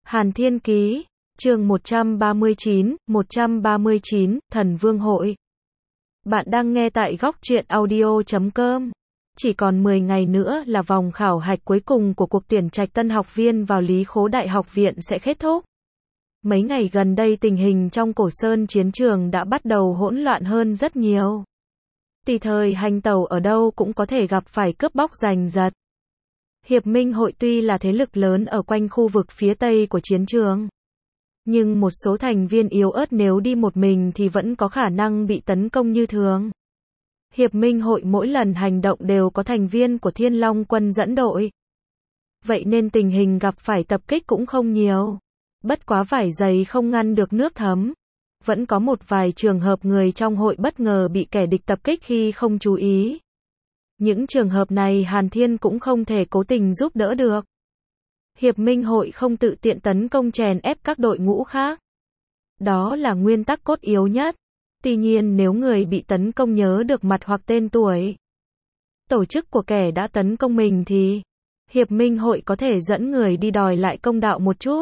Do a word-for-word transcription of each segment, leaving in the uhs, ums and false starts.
Hàn Thiên Ký, chương một trăm ba mươi chín, một trăm ba mươi chín, Thần Vương Hội. Bạn đang nghe tại góc truyện audio chấm com. Chỉ còn mười ngày nữa là vòng khảo hạch cuối cùng của cuộc tuyển trạch tân học viên vào Lý Khố Đại học viện sẽ kết thúc. Mấy ngày gần đây tình hình trong Cổ Sơn chiến trường đã bắt đầu hỗn loạn hơn rất nhiều. Tùy thời hành tẩu ở đâu cũng có thể gặp phải cướp bóc giành giật. Hiệp Minh Hội tuy là thế lực lớn ở quanh khu vực phía tây của chiến trường, nhưng một số thành viên yếu ớt nếu đi một mình thì vẫn có khả năng bị tấn công như thường. Hiệp Minh Hội mỗi lần hành động đều có thành viên của Thiên Long quân dẫn đội. Vậy nên tình hình gặp phải tập kích cũng không nhiều. Bất quá vải dày không ngăn được nước thấm. Vẫn có một vài trường hợp người trong hội bất ngờ bị kẻ địch tập kích khi không chú ý. Những trường hợp này Hàn Thiên cũng không thể cố tình giúp đỡ được. Hiệp Minh Hội không tự tiện tấn công chèn ép các đội ngũ khác. Đó là nguyên tắc cốt yếu nhất. Tuy nhiên nếu người bị tấn công nhớ được mặt hoặc tên tuổi, tổ chức của kẻ đã tấn công mình thì Hiệp Minh Hội có thể dẫn người đi đòi lại công đạo một chút.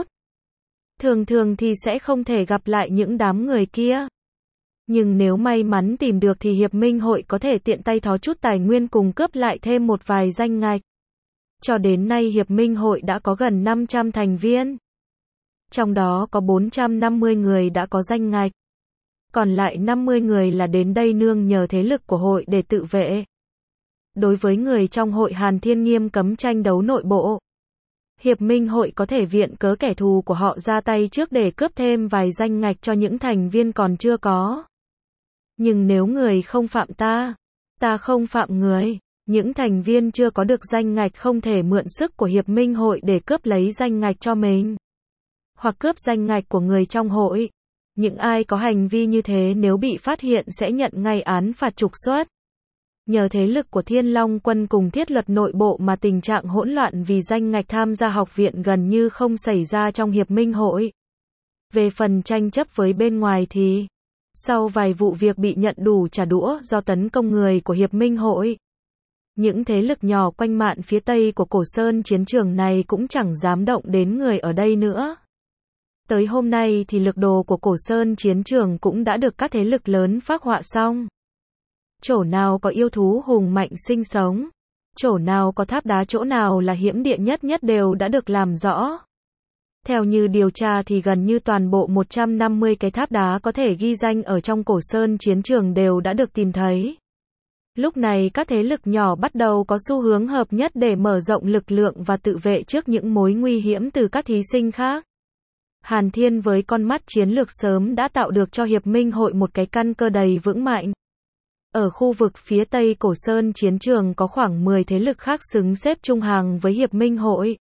Thường thường thì sẽ không thể gặp lại những đám người kia. Nhưng nếu may mắn tìm được thì Hiệp Minh Hội có thể tiện tay thó chút tài nguyên cùng cướp lại thêm một vài danh ngạch. Cho đến nay Hiệp Minh Hội đã có gần năm trăm thành viên. Trong đó có bốn trăm năm mươi người đã có danh ngạch. Còn lại năm mươi người là đến đây nương nhờ thế lực của hội để tự vệ. Đối với người trong hội Hàn Thiên nghiêm cấm tranh đấu nội bộ. Hiệp Minh Hội có thể viện cớ kẻ thù của họ ra tay trước để cướp thêm vài danh ngạch cho những thành viên còn chưa có. Nhưng nếu người không phạm ta, ta không phạm người, những thành viên chưa có được danh ngạch không thể mượn sức của Hiệp Minh Hội để cướp lấy danh ngạch cho mình. Hoặc cướp danh ngạch của người trong hội. Những ai có hành vi như thế nếu bị phát hiện sẽ nhận ngay án phạt trục xuất. Nhờ thế lực của Thiên Long quân cùng thiết luật nội bộ mà tình trạng hỗn loạn vì danh ngạch tham gia học viện gần như không xảy ra trong Hiệp Minh Hội. Về phần tranh chấp với bên ngoài thì, sau vài vụ việc bị nhận đủ trả đũa do tấn công người của Hiệp Minh Hội, những thế lực nhỏ quanh mạn phía tây của Cổ Sơn chiến trường này cũng chẳng dám động đến người ở đây nữa. Tới hôm nay thì lực đồ của Cổ Sơn chiến trường cũng đã được các thế lực lớn phác họa xong. Chỗ nào có yêu thú hùng mạnh sinh sống, chỗ nào có tháp đá, chỗ nào là hiểm địa nhất nhất đều đã được làm rõ. Theo như điều tra thì gần như toàn bộ một trăm năm mươi cái tháp đá có thể ghi danh ở trong Cổ Sơn chiến trường đều đã được tìm thấy. Lúc này các thế lực nhỏ bắt đầu có xu hướng hợp nhất để mở rộng lực lượng và tự vệ trước những mối nguy hiểm từ các thí sinh khác. Hàn Thiên với con mắt chiến lược sớm đã tạo được cho Hiệp Minh Hội một cái căn cơ đầy vững mạnh. Ở khu vực phía tây Cổ Sơn chiến trường có khoảng mười thế lực khác xứng xếp chung hàng với Hiệp Minh Hội.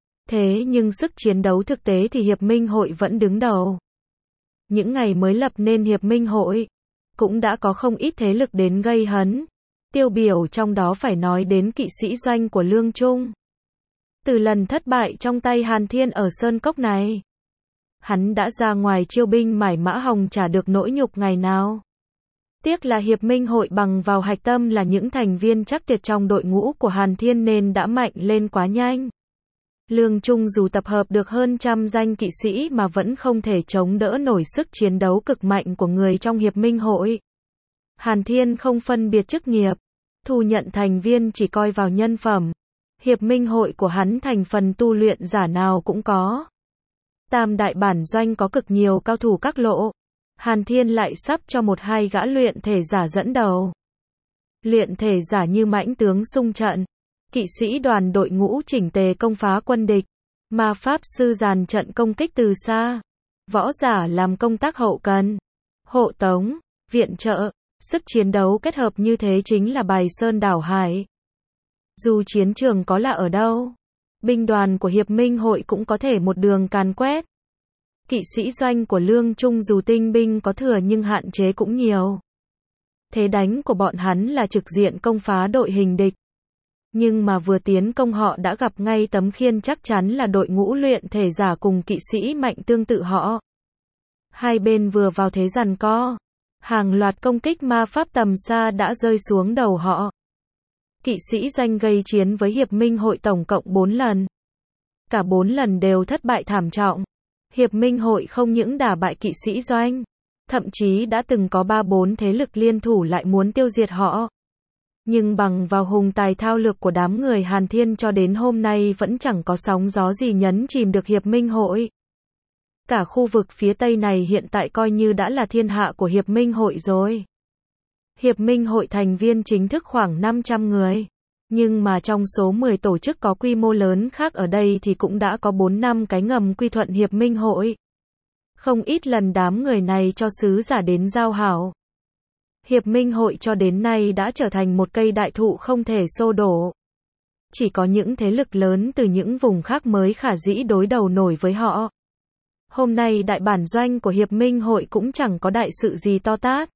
Thế nhưng sức chiến đấu thực tế thì Hiệp Minh Hội vẫn đứng đầu. Những ngày mới lập nên Hiệp Minh Hội, cũng đã có không ít thế lực đến gây hấn. Tiêu biểu trong đó phải nói đến kỵ sĩ doanh của Lương Trung. Từ lần thất bại trong tay Hàn Thiên ở Sơn Cốc này, hắn đã ra ngoài chiêu binh mải mã hòng trả được nỗi nhục ngày nào. Tiếc là Hiệp Minh Hội bằng vào hạch tâm là những thành viên chắc tuyệt trong đội ngũ của Hàn Thiên nên đã mạnh lên quá nhanh. Lương Trung dù tập hợp được hơn trăm danh kỵ sĩ mà vẫn không thể chống đỡ nổi sức chiến đấu cực mạnh của người trong Hiệp Minh Hội. Hàn Thiên không phân biệt chức nghiệp, thu nhận thành viên chỉ coi vào nhân phẩm. Hiệp Minh Hội của hắn thành phần tu luyện giả nào cũng có. Tam đại bản doanh có cực nhiều cao thủ các lộ. Hàn Thiên lại sắp cho một hai gã luyện thể giả dẫn đầu. Luyện thể giả như mãnh tướng xung trận, kỵ sĩ đoàn đội ngũ chỉnh tề công phá quân địch, ma pháp sư dàn trận công kích từ xa, võ giả làm công tác hậu cần, hộ tống, viện trợ, sức chiến đấu kết hợp như thế chính là bài sơn đảo hải. Dù chiến trường có là ở đâu, binh đoàn của Hiệp Minh Hội cũng có thể một đường càn quét. Kỵ sĩ doanh của Lương Trung dù tinh binh có thừa nhưng hạn chế cũng nhiều. Thế đánh của bọn hắn là trực diện công phá đội hình địch. Nhưng mà vừa tiến công họ đã gặp ngay tấm khiên chắc chắn là đội ngũ luyện thể giả cùng kỵ sĩ mạnh tương tự họ. Hai bên vừa vào thế giằng co, hàng loạt công kích ma pháp tầm xa đã rơi xuống đầu họ. Kỵ sĩ doanh gây chiến với Hiệp Minh Hội tổng cộng bốn lần. Cả bốn lần đều thất bại thảm trọng. Hiệp Minh hội không những đả bại kỵ sĩ doanh, thậm chí đã từng có ba bốn thế lực liên thủ lại muốn tiêu diệt họ. Nhưng bằng vào hùng tài thao lược của đám người Hàn Thiên cho đến hôm nay vẫn chẳng có sóng gió gì nhấn chìm được Hiệp Minh hội. Cả khu vực phía Tây này hiện tại coi như đã là thiên hạ của Hiệp Minh hội rồi. Hiệp Minh hội thành viên chính thức khoảng năm trăm người. Nhưng mà trong số mười tổ chức có quy mô lớn khác ở đây thì cũng đã có bốn năm cái ngầm quy thuận Hiệp Minh hội. Không ít lần đám người này cho sứ giả đến giao hảo. Hiệp Minh hội cho đến nay đã trở thành một cây đại thụ không thể xô đổ. Chỉ có những thế lực lớn từ những vùng khác mới khả dĩ đối đầu nổi với họ. Hôm nay đại bản doanh của Hiệp Minh hội cũng chẳng có đại sự gì to tát.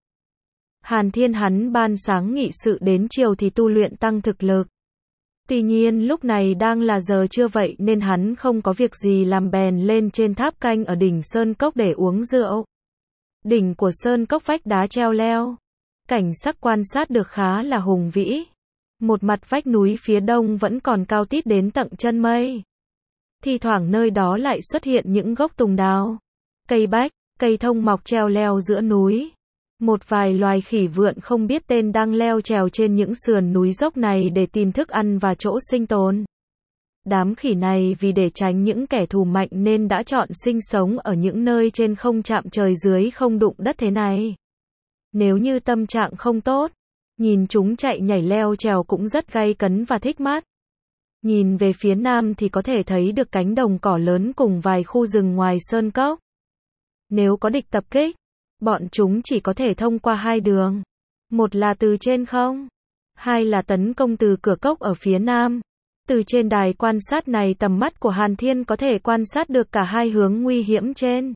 Hàn Thiên hắn ban sáng nghị sự đến chiều thì tu luyện tăng thực lực. Tuy nhiên lúc này đang là giờ trưa vậy nên hắn không có việc gì làm bèn lên trên tháp canh ở đỉnh Sơn Cốc để uống rượu. Đỉnh của Sơn Cốc vách đá treo leo. Cảnh sắc quan sát được khá là hùng vĩ. Một mặt vách núi phía đông vẫn còn cao tít đến tận chân mây. Thi thoảng nơi đó lại xuất hiện những gốc tùng đào, cây bách, cây thông mọc treo leo giữa núi. Một vài loài khỉ vượn không biết tên đang leo trèo trên những sườn núi dốc này để tìm thức ăn và chỗ sinh tồn. Đám khỉ này vì để tránh những kẻ thù mạnh nên đã chọn sinh sống ở những nơi trên không chạm trời dưới không đụng đất thế này. Nếu như tâm trạng không tốt, nhìn chúng chạy nhảy leo trèo cũng rất gay cấn và thích mắt. Nhìn về phía nam thì có thể thấy được cánh đồng cỏ lớn cùng vài khu rừng ngoài sơn cốc. Nếu có địch tập kích, bọn chúng chỉ có thể thông qua hai đường. Một là từ trên không, hai là tấn công từ cửa cốc ở phía nam. Từ trên đài quan sát này tầm mắt của Hàn Thiên có thể quan sát được cả hai hướng nguy hiểm trên.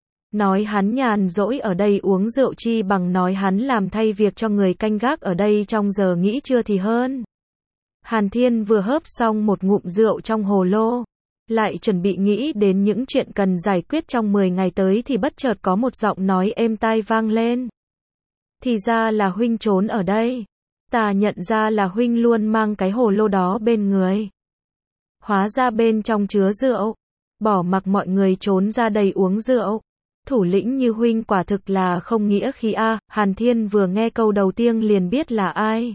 Nói hắn nhàn rỗi ở đây uống rượu chi bằng nói hắn làm thay việc cho người canh gác ở đây trong giờ nghỉ trưa thì hơn. Hàn Thiên vừa hớp xong một ngụm rượu trong hồ lô, lại chuẩn bị nghĩ đến những chuyện cần giải quyết trong mười ngày tới thì bất chợt có một giọng nói êm tai vang lên. Thì ra là huynh trốn ở đây. Ta nhận ra là huynh luôn mang cái hồ lô đó bên người. Hóa ra bên trong chứa rượu. Bỏ mặc mọi người trốn ra đây uống rượu. Thủ lĩnh như huynh quả thực là không nghĩa khí a. Hàn Thiên vừa nghe câu đầu tiên liền biết là ai.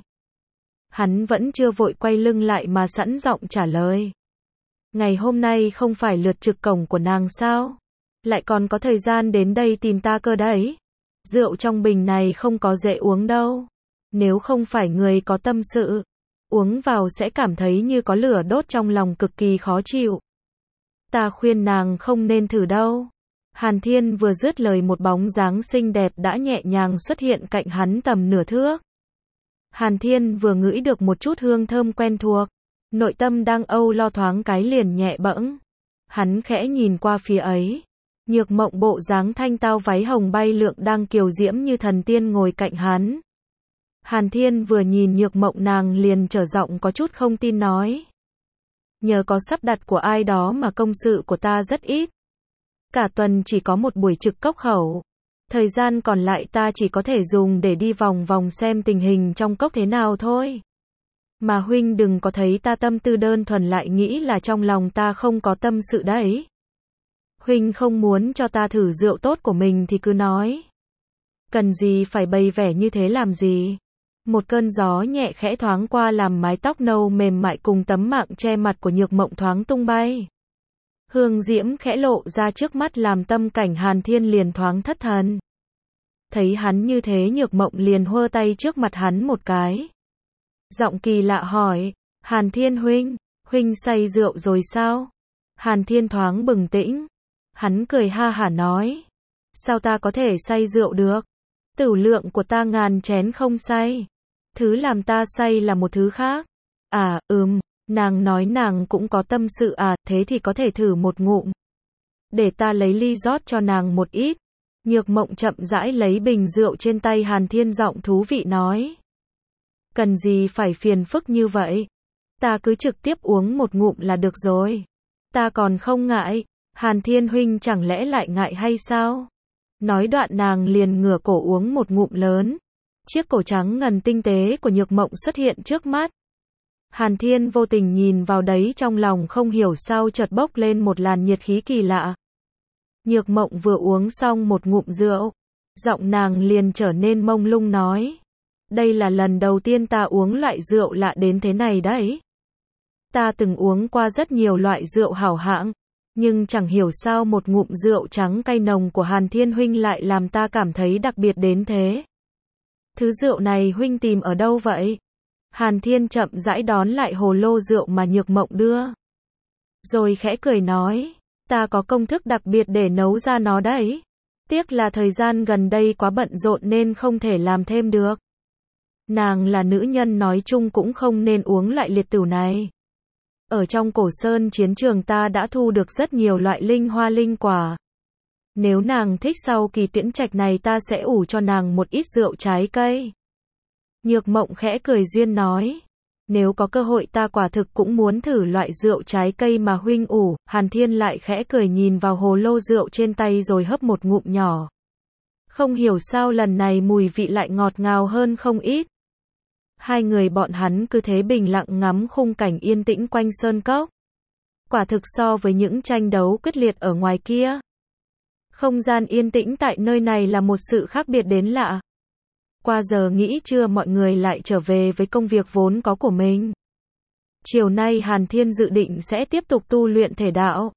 Hắn vẫn chưa vội quay lưng lại mà sẵn giọng trả lời. Ngày hôm nay không phải lượt trực cổng của nàng sao? Lại còn có thời gian đến đây tìm ta cơ đấy. Rượu trong bình này không có dễ uống đâu. Nếu không phải người có tâm sự, uống vào sẽ cảm thấy như có lửa đốt trong lòng cực kỳ khó chịu. Ta khuyên nàng không nên thử đâu. Hàn Thiên vừa dứt lời một bóng dáng xinh đẹp đã nhẹ nhàng xuất hiện cạnh hắn tầm nửa thước. Hàn Thiên vừa ngửi được một chút hương thơm quen thuộc, nội tâm đang âu lo thoáng cái liền nhẹ bẫng. Hắn khẽ nhìn qua phía ấy, Nhược Mộng bộ dáng thanh tao váy hồng bay lượn đang kiều diễm như thần tiên ngồi cạnh hắn. Hàn Thiên vừa nhìn Nhược Mộng nàng liền trở giọng có chút không tin nói. Nhờ có sắp đặt của ai đó mà công sự của ta rất ít. Cả tuần chỉ có một buổi trực cốc khẩu. Thời gian còn lại ta chỉ có thể dùng để đi vòng vòng xem tình hình trong cốc thế nào thôi. Mà huynh đừng có thấy ta tâm tư đơn thuần lại nghĩ là trong lòng ta không có tâm sự đấy. Huynh không muốn cho ta thử rượu tốt của mình thì cứ nói. Cần gì phải bày vẻ như thế làm gì? Một cơn gió nhẹ khẽ thoáng qua làm mái tóc nâu mềm mại cùng tấm mạng che mặt của Nhược Mộng thoáng tung bay. Hương diễm khẽ lộ ra trước mắt làm tâm cảnh Hàn Thiên liền thoáng thất thần. Thấy hắn như thế Nhược Mộng liền hơ tay trước mặt hắn một cái. Giọng kỳ lạ hỏi, Hàn Thiên huynh, huynh say rượu rồi sao? Hàn Thiên thoáng bừng tĩnh. Hắn cười ha hả nói, sao ta có thể say rượu được? Tửu lượng của ta ngàn chén không say. Thứ làm ta say là một thứ khác. À, ừm, nàng nói nàng cũng có tâm sự à, thế thì có thể thử một ngụm. Để ta lấy ly rót cho nàng một ít. Nhược Mộng chậm rãi lấy bình rượu trên tay Hàn Thiên giọng thú vị nói. Cần gì phải phiền phức như vậy? Ta cứ trực tiếp uống một ngụm là được rồi. Ta còn không ngại. Hàn Thiên huynh chẳng lẽ lại ngại hay sao? Nói đoạn nàng liền ngửa cổ uống một ngụm lớn. Chiếc cổ trắng ngần tinh tế của Nhược Mộng xuất hiện trước mắt. Hàn Thiên vô tình nhìn vào đấy trong lòng không hiểu sao chợt bốc lên một làn nhiệt khí kỳ lạ. Nhược Mộng vừa uống xong một ngụm rượu, giọng nàng liền trở nên mông lung nói. Đây là lần đầu tiên ta uống loại rượu lạ đến thế này đấy. Ta từng uống qua rất nhiều loại rượu hảo hạng, nhưng chẳng hiểu sao một ngụm rượu trắng cay nồng của Hàn Thiên huynh lại làm ta cảm thấy đặc biệt đến thế. Thứ rượu này huynh tìm ở đâu vậy? Hàn Thiên chậm rãi đón lại hồ lô rượu mà Nhược Mộng đưa. Rồi khẽ cười nói, ta có công thức đặc biệt để nấu ra nó đấy. Tiếc là thời gian gần đây quá bận rộn nên không thể làm thêm được. Nàng là nữ nhân nói chung cũng không nên uống loại liệt tửu này. Ở trong Cổ Sơn chiến trường ta đã thu được rất nhiều loại linh hoa linh quả. Nếu nàng thích sau kỳ tiễn trạch này ta sẽ ủ cho nàng một ít rượu trái cây. Nhược Mộng khẽ cười duyên nói. Nếu có cơ hội ta quả thực cũng muốn thử loại rượu trái cây mà huynh ủ. Hàn Thiên lại khẽ cười nhìn vào hồ lô rượu trên tay rồi hấp một ngụm nhỏ. Không hiểu sao lần này mùi vị lại ngọt ngào hơn không ít. Hai người bọn hắn cứ thế bình lặng ngắm khung cảnh yên tĩnh quanh sơn cốc. Quả thực so với những tranh đấu quyết liệt ở ngoài kia. Không gian yên tĩnh tại nơi này là một sự khác biệt đến lạ. Qua giờ nghỉ trưa mọi người lại trở về với công việc vốn có của mình. Chiều nay Hàn Thiên dự định sẽ tiếp tục tu luyện thể đạo.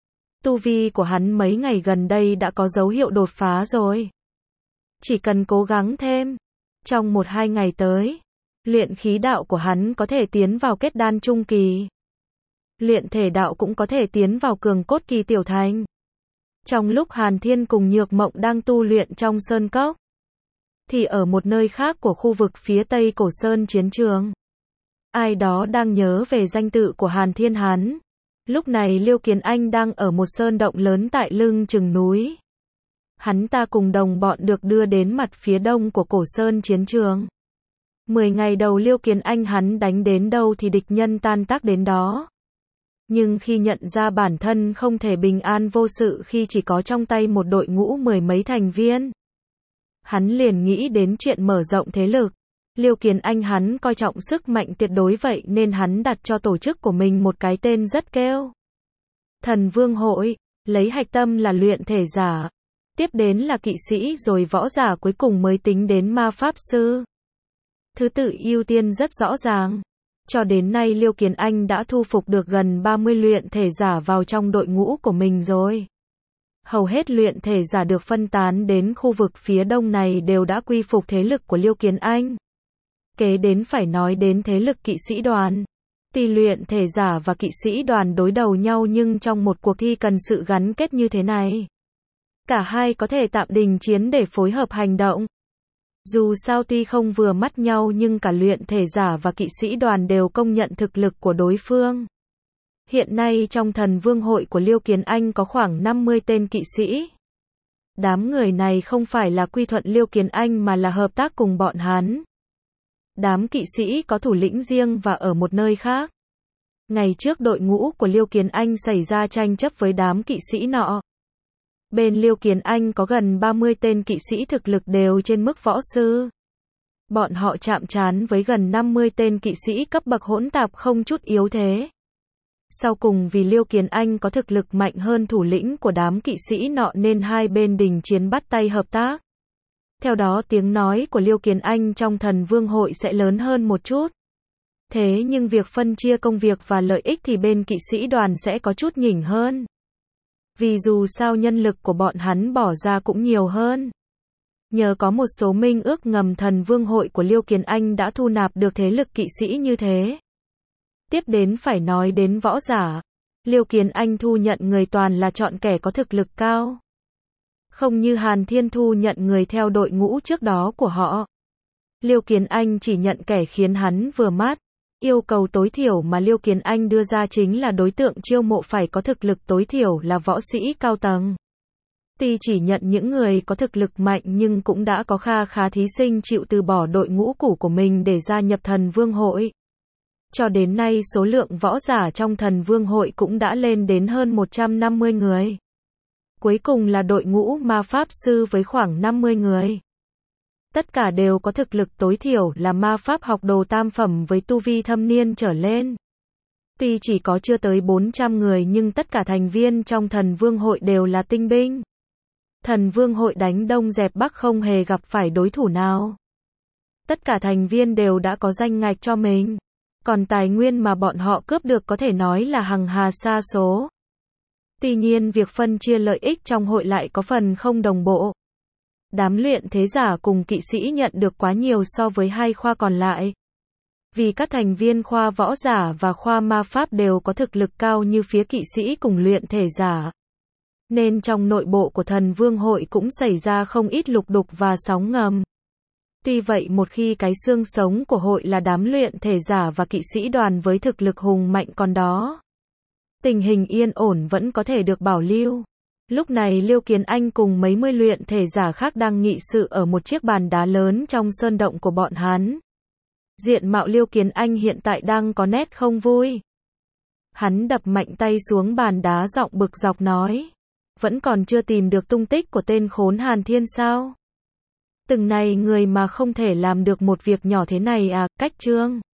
Tu vi của hắn mấy ngày gần đây đã có dấu hiệu đột phá rồi. Chỉ cần cố gắng thêm. Trong một hai ngày tới, luyện khí đạo của hắn có thể tiến vào kết đan trung kỳ. Luyện thể đạo cũng có thể tiến vào cường cốt kỳ tiểu thành. Trong lúc Hàn Thiên cùng Nhược Mộng đang tu luyện trong sơn cốc, thì ở một nơi khác của khu vực phía tây Cổ Sơn chiến trường, ai đó đang nhớ về danh tự của Hàn Thiên hắn. Lúc này Liêu Kiến Anh đang ở một sơn động lớn tại lưng chừng núi. Hắn ta cùng đồng bọn được đưa đến mặt phía đông của Cổ Sơn chiến trường. Mười ngày đầu Liêu Kiến Anh hắn đánh đến đâu thì địch nhân tan tác đến đó. Nhưng khi nhận ra bản thân không thể bình an vô sự khi chỉ có trong tay một đội ngũ mười mấy thành viên, hắn liền nghĩ đến chuyện mở rộng thế lực. Liêu Kiến Anh hắn coi trọng sức mạnh tuyệt đối vậy nên hắn đặt cho tổ chức của mình một cái tên rất kêu. Thần Vương Hội, lấy hạch tâm là luyện thể giả. Tiếp đến là kỵ sĩ rồi võ giả cuối cùng mới tính đến ma pháp sư. Thứ tự ưu tiên rất rõ ràng. Cho đến nay Liêu Kiến Anh đã thu phục được gần ba mươi luyện thể giả vào trong đội ngũ của mình rồi. Hầu hết luyện thể giả được phân tán đến khu vực phía đông này đều đã quy phục thế lực của Liêu Kiến Anh. Kế đến phải nói đến thế lực kỵ sĩ đoàn. Tuy luyện thể giả và kỵ sĩ đoàn đối đầu nhau nhưng trong một cuộc thi cần sự gắn kết như thế này, cả hai có thể tạm đình chiến để phối hợp hành động. Dù sao tuy không vừa mắt nhau nhưng cả luyện thể giả và kỵ sĩ đoàn đều công nhận thực lực của đối phương. Hiện nay trong Thần Vương Hội của Liêu Kiến Anh có khoảng năm mươi tên kỵ sĩ. Đám người này không phải là quy thuận Liêu Kiến Anh mà là hợp tác cùng bọn hắn. Đám kỵ sĩ có thủ lĩnh riêng và ở một nơi khác. Ngày trước đội ngũ của Liêu Kiến Anh xảy ra tranh chấp với đám kỵ sĩ nọ. Bên Liêu Kiến Anh có gần ba mươi tên kỵ sĩ thực lực đều trên mức võ sư. Bọn họ chạm trán với gần năm mươi tên kỵ sĩ cấp bậc hỗn tạp không chút yếu thế. Sau cùng vì Liêu Kiến Anh có thực lực mạnh hơn thủ lĩnh của đám kỵ sĩ nọ nên hai bên đình chiến bắt tay hợp tác. Theo đó tiếng nói của Liêu Kiến Anh trong Thần Vương Hội sẽ lớn hơn một chút. Thế nhưng việc phân chia công việc và lợi ích thì bên kỵ sĩ đoàn sẽ có chút nhỉnh hơn. Vì dù sao nhân lực của bọn hắn bỏ ra cũng nhiều hơn. Nhờ có một số minh ước ngầm Thần Vương Hội của Liêu Kiến Anh đã thu nạp được thế lực kỵ sĩ như thế. Tiếp đến phải nói đến võ giả. Liêu Kiến Anh thu nhận người toàn là chọn kẻ có thực lực cao. Không như Hàn Thiên thu nhận người theo đội ngũ trước đó của họ. Liêu Kiến Anh chỉ nhận kẻ khiến hắn vừa mắt. Yêu cầu tối thiểu mà Liêu Kiến Anh đưa ra chính là đối tượng chiêu mộ phải có thực lực tối thiểu là võ sĩ cao tầng. Tuy chỉ nhận những người có thực lực mạnh nhưng cũng đã có kha khá thí sinh chịu từ bỏ đội ngũ cũ của mình để gia nhập Thần Vương Hội. Cho đến nay số lượng võ giả trong Thần Vương Hội cũng đã lên đến hơn một trăm năm mươi người. Cuối cùng là đội ngũ ma pháp sư với khoảng năm mươi người. Tất cả đều có thực lực tối thiểu là ma pháp học đồ tam phẩm với tu vi thâm niên trở lên. Tuy chỉ có chưa tới bốn trăm người nhưng tất cả thành viên trong Thần Vương Hội đều là tinh binh. Thần Vương hội đánh Đông dẹp Bắc không hề gặp phải đối thủ nào. Tất cả thành viên đều đã có danh ngạch cho mình. Còn tài nguyên mà bọn họ cướp được có thể nói là hằng hà sa số. Tuy nhiên việc phân chia lợi ích trong hội lại có phần không đồng bộ. Đám luyện thế giả cùng kỵ sĩ nhận được quá nhiều so với hai khoa còn lại. Vì các thành viên khoa võ giả và khoa ma pháp đều có thực lực cao như phía kỵ sĩ cùng luyện thể giả. Nên trong nội bộ của Thần Vương hội cũng xảy ra không ít lục đục và sóng ngầm. Tuy vậy một khi cái xương sống của hội là đám luyện thể giả và kỵ sĩ đoàn với thực lực hùng mạnh còn đó, tình hình yên ổn vẫn có thể được bảo lưu. Lúc này Liêu Kiến Anh cùng mấy mươi luyện thể giả khác đang nghị sự ở một chiếc bàn đá lớn trong sơn động của bọn hắn. Diện mạo Liêu Kiến Anh hiện tại đang có nét không vui. Hắn đập mạnh tay xuống bàn đá giọng bực dọc nói. Vẫn còn chưa tìm được tung tích của tên khốn Hàn Thiên sao? Từng này người mà không thể làm được một việc nhỏ thế này à, cách trương.